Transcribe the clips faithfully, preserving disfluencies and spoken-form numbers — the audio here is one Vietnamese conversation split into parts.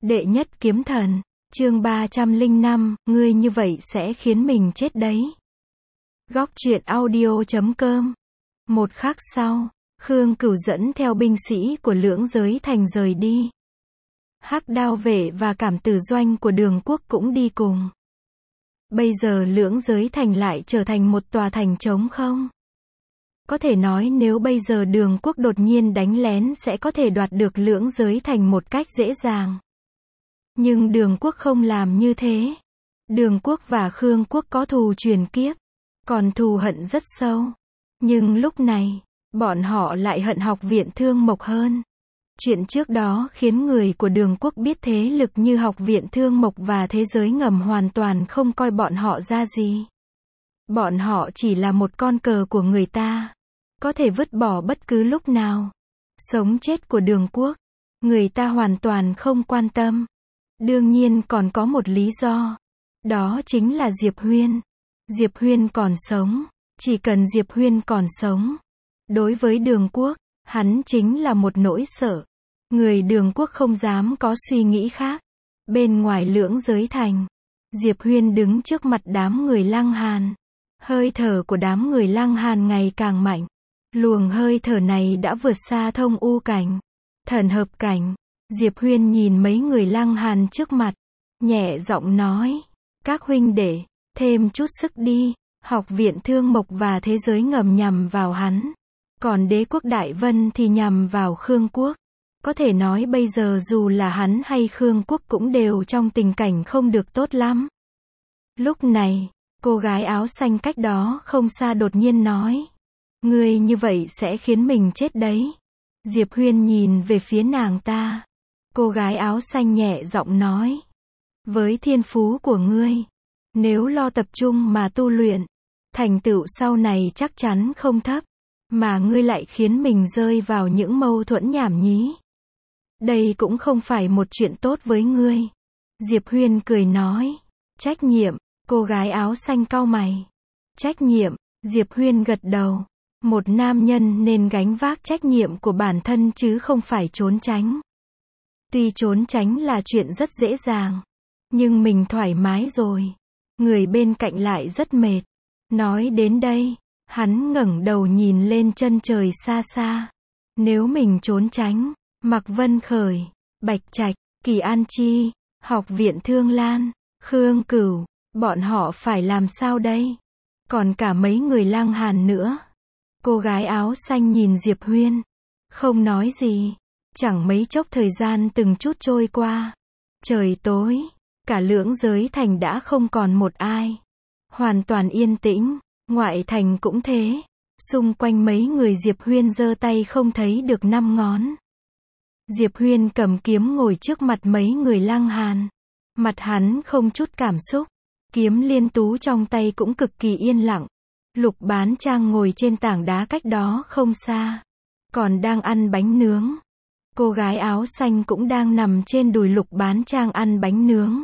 Đệ nhất kiếm thần, chương ba trăm lẻ năm, ngươi như vậy sẽ khiến mình chết đấy. Góc truyện audio chấm com. Một khắc sau, Khương Cửu dẫn theo binh sĩ của Lưỡng Giới Thành rời đi. Hắc Đao Vệ và Cảm Tử Doanh của Đường Quốc cũng đi cùng. Bây giờ Lưỡng Giới Thành lại trở thành một tòa thành trống không. Có thể nói nếu bây giờ Đường Quốc đột nhiên đánh lén sẽ có thể đoạt được Lưỡng Giới Thành một cách dễ dàng. Nhưng Đường Quốc không làm như thế. Đường Quốc và Khương Quốc có thù truyền kiếp, còn thù hận rất sâu. Nhưng lúc này, bọn họ lại hận Học viện Thương Mộc hơn. Chuyện trước đó khiến người của Đường Quốc biết thế lực như Học viện Thương Mộc và thế giới ngầm hoàn toàn không coi bọn họ ra gì. Bọn họ chỉ là một con cờ của người ta, có thể vứt bỏ bất cứ lúc nào. Sống chết của Đường Quốc, người ta hoàn toàn không quan tâm. Đương nhiên còn có một lý do. Đó chính là Diệp Huyên. Diệp Huyên còn sống. Chỉ cần Diệp Huyên còn sống. Đối với Đường Quốc, hắn chính là một nỗi sợ. Người Đường Quốc không dám có suy nghĩ khác. Bên ngoài Lưỡng Giới Thành, Diệp Huyên đứng trước mặt đám người Lăng Hàn. Hơi thở của đám người Lăng Hàn ngày càng mạnh. Luồng hơi thở này đã vượt xa thông u cảnh, thần hợp cảnh. Diệp Huyên nhìn mấy người Lăng Hàn trước mặt, nhẹ giọng nói, các huynh đệ, thêm chút sức đi. Học viện Thương Mộc và thế giới ngầm nhằm vào hắn, còn Đế quốc Đại Vân thì nhằm vào Khương Quốc. Có thể nói bây giờ dù là hắn hay Khương Quốc cũng đều trong tình cảnh không được tốt lắm. Lúc này, cô gái áo xanh cách đó không xa đột nhiên nói, ngươi như vậy sẽ khiến mình chết đấy. Diệp Huyên nhìn về phía nàng ta. Cô gái áo xanh nhẹ giọng nói, với thiên phú của ngươi, nếu lo tập trung mà tu luyện, thành tựu sau này chắc chắn không thấp, mà ngươi lại khiến mình rơi vào những mâu thuẫn nhảm nhí. Đây cũng không phải một chuyện tốt với ngươi. Diệp Huyên cười nói, trách nhiệm. Cô gái áo xanh cau mày. Trách nhiệm. Diệp Huyên gật đầu. Một nam nhân nên gánh vác trách nhiệm của bản thân chứ không phải trốn tránh. Tuy trốn tránh là chuyện rất dễ dàng, nhưng mình thoải mái rồi, người bên cạnh lại rất mệt. Nói đến đây, hắn ngẩng đầu nhìn lên chân trời xa xa. Nếu mình trốn tránh, Mạc Vân Khởi, Bạch Trạch, Kỳ An Chi, Học viện Thương Lan, Khương Cửu, bọn họ phải làm sao đây? Còn cả mấy người Lăng Hàn nữa. Cô gái áo xanh nhìn Diệp Huyên, không nói gì. Chẳng mấy chốc thời gian từng chút trôi qua. Trời tối, cả Lưỡng Giới Thành đã không còn một ai. Hoàn toàn yên tĩnh, ngoại thành cũng thế. Xung quanh mấy người Diệp Huyên giơ tay không thấy được năm ngón. Diệp Huyên cầm kiếm ngồi trước mặt mấy người Lăng Hàn. Mặt hắn không chút cảm xúc. Kiếm liên tú trong tay cũng cực kỳ yên lặng. Lục Bán Trang ngồi trên tảng đá cách đó không xa, còn đang ăn bánh nướng. Cô gái áo xanh cũng đang nằm trên đùi Lục Bán Trang ăn bánh nướng.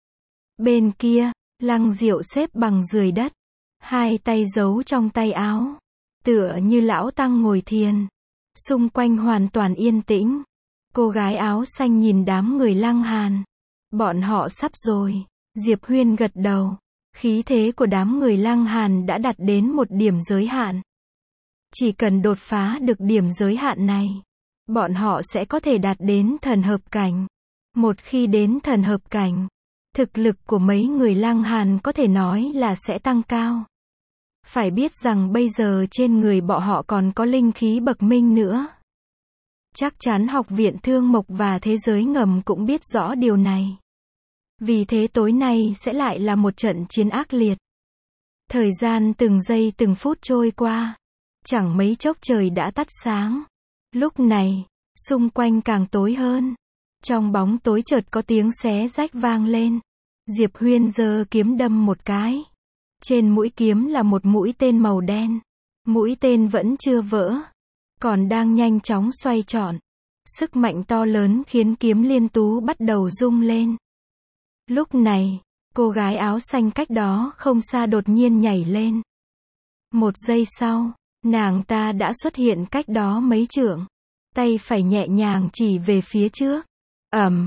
Bên kia, Lăng Diệu xếp bằng dưới đất, hai tay giấu trong tay áo, tựa như lão tăng ngồi thiền. Xung quanh hoàn toàn yên tĩnh. Cô gái áo xanh nhìn đám người Lăng Hàn. Bọn họ sắp rồi. Diệp Huyên gật đầu. Khí thế của đám người Lăng Hàn đã đạt đến một điểm giới hạn. Chỉ cần đột phá được điểm giới hạn này, bọn họ sẽ có thể đạt đến thần hợp cảnh. Một khi đến thần hợp cảnh, thực lực của mấy người Lăng Hàn có thể nói là sẽ tăng cao. Phải biết rằng bây giờ trên người bọn họ còn có linh khí bậc minh nữa. Chắc chắn Học viện Thương Mộc và thế giới ngầm cũng biết rõ điều này. Vì thế tối nay sẽ lại là một trận chiến ác liệt. Thời gian từng giây từng phút trôi qua. Chẳng mấy chốc trời đã tắt sáng. Lúc này, xung quanh càng tối hơn. Trong bóng tối chợt có tiếng xé rách vang lên. Diệp Huyên giơ kiếm đâm một cái. Trên mũi kiếm là một mũi tên màu đen. Mũi tên vẫn chưa vỡ, còn đang nhanh chóng xoay tròn. Sức mạnh to lớn khiến kiếm liên tú bắt đầu rung lên. Lúc này, cô gái áo xanh cách đó không xa đột nhiên nhảy lên. Một giây sau, nàng ta đã xuất hiện cách đó mấy trượng. Tay phải nhẹ nhàng chỉ về phía trước. Ầm,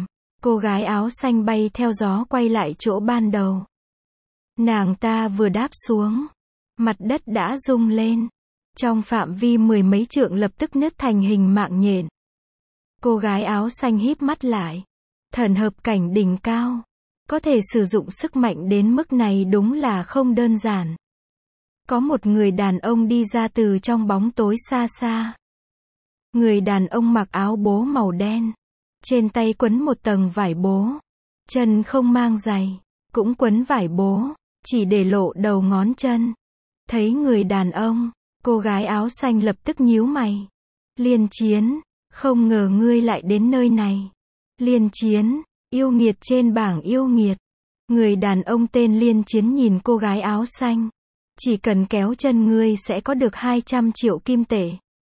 Cô gái áo xanh bay theo gió quay lại chỗ ban đầu. Nàng ta vừa đáp xuống, mặt đất đã rung lên. Trong phạm vi mười mấy trượng lập tức nứt thành hình mạng nhện. Cô gái áo xanh híp mắt lại. Thần hợp cảnh đỉnh cao. Có thể sử dụng sức mạnh đến mức này đúng là không đơn giản. Có một người đàn ông đi ra từ trong bóng tối xa xa. Người đàn ông mặc áo bố màu đen. Trên tay quấn một tầng vải bố. Chân không mang giày, cũng quấn vải bố, chỉ để lộ đầu ngón chân. Thấy người đàn ông, cô gái áo xanh lập tức nhíu mày. Liên Chiến, không ngờ ngươi lại đến nơi này. Liên Chiến, yêu nghiệt trên bảng yêu nghiệt. Người đàn ông tên Liên Chiến nhìn cô gái áo xanh. Chỉ cần kéo chân ngươi sẽ có được hai trăm triệu kim tệ.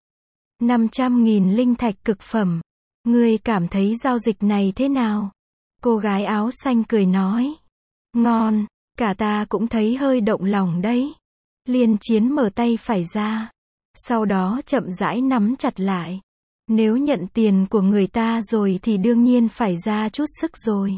năm trăm nghìn linh thạch cực phẩm. Ngươi cảm thấy giao dịch này thế nào? Cô gái áo xanh cười nói. Ngon, cả ta cũng thấy hơi động lòng đấy. Liên Chiến mở tay phải ra. Sau đó chậm rãi nắm chặt lại. Nếu nhận tiền của người ta rồi thì đương nhiên phải ra chút sức rồi.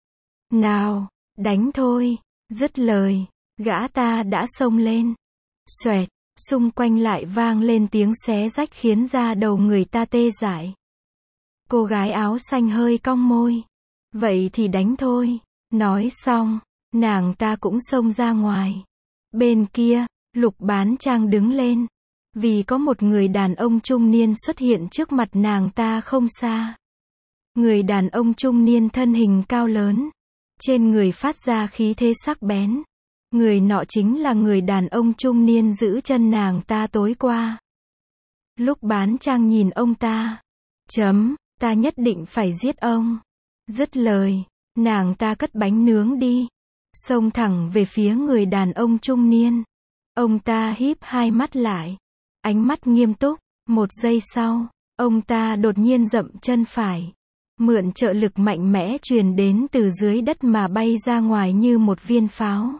Nào, đánh thôi. Dứt lời, gã ta đã xông lên. Xoẹt, xung quanh lại vang lên tiếng xé rách khiến da đầu người ta tê dại. Cô gái áo xanh hơi cong môi. Vậy thì đánh thôi. Nói xong, nàng ta cũng xông ra ngoài. Bên kia, Lục Bán Trang đứng lên. Vì có một người đàn ông trung niên xuất hiện trước mặt nàng ta không xa. Người đàn ông trung niên thân hình cao lớn. Trên người phát ra khí thế sắc bén. Người nọ chính là người đàn ông trung niên giữ chân nàng ta tối qua. Lục Bán Trang nhìn ông ta. Chấm, ta nhất định phải giết ông. Dứt lời, nàng ta cất bánh nướng đi. Xông thẳng về phía người đàn ông trung niên. Ông ta híp hai mắt lại. Ánh mắt nghiêm túc. Một giây sau, ông ta đột nhiên dậm chân phải. Mượn trợ lực mạnh mẽ truyền đến từ dưới đất mà bay ra ngoài như một viên pháo.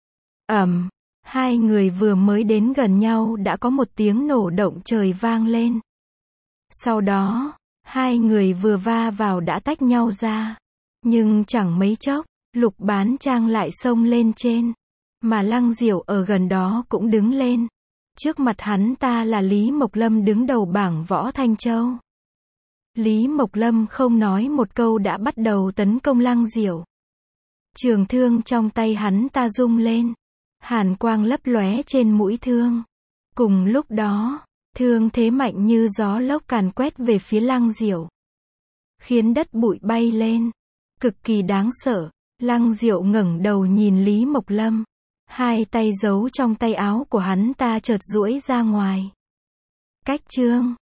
Ầm, hai người vừa mới đến gần nhau đã có một tiếng nổ động trời vang lên. Sau đó, hai người vừa va vào đã tách nhau ra. Nhưng chẳng mấy chốc, Lục Bán Trang lại xông lên trên. Mà Lăng Diệu ở gần đó cũng đứng lên. Trước mặt hắn ta là Lý Mộc Lâm đứng đầu bảng võ Thanh Châu. Lý Mộc Lâm không nói một câu đã bắt đầu tấn công Lăng Diệu. Trường thương trong tay hắn ta rung lên. Hàn quang lấp lóe trên mũi thương. Cùng lúc đó, thương thế mạnh như gió lốc càn quét về phía Lăng Diệu. Khiến đất bụi bay lên. Cực kỳ đáng sợ. Lăng Diệu ngẩng đầu nhìn Lý Mộc Lâm. Hai tay giấu trong tay áo của hắn ta chợt duỗi ra ngoài. Cách chương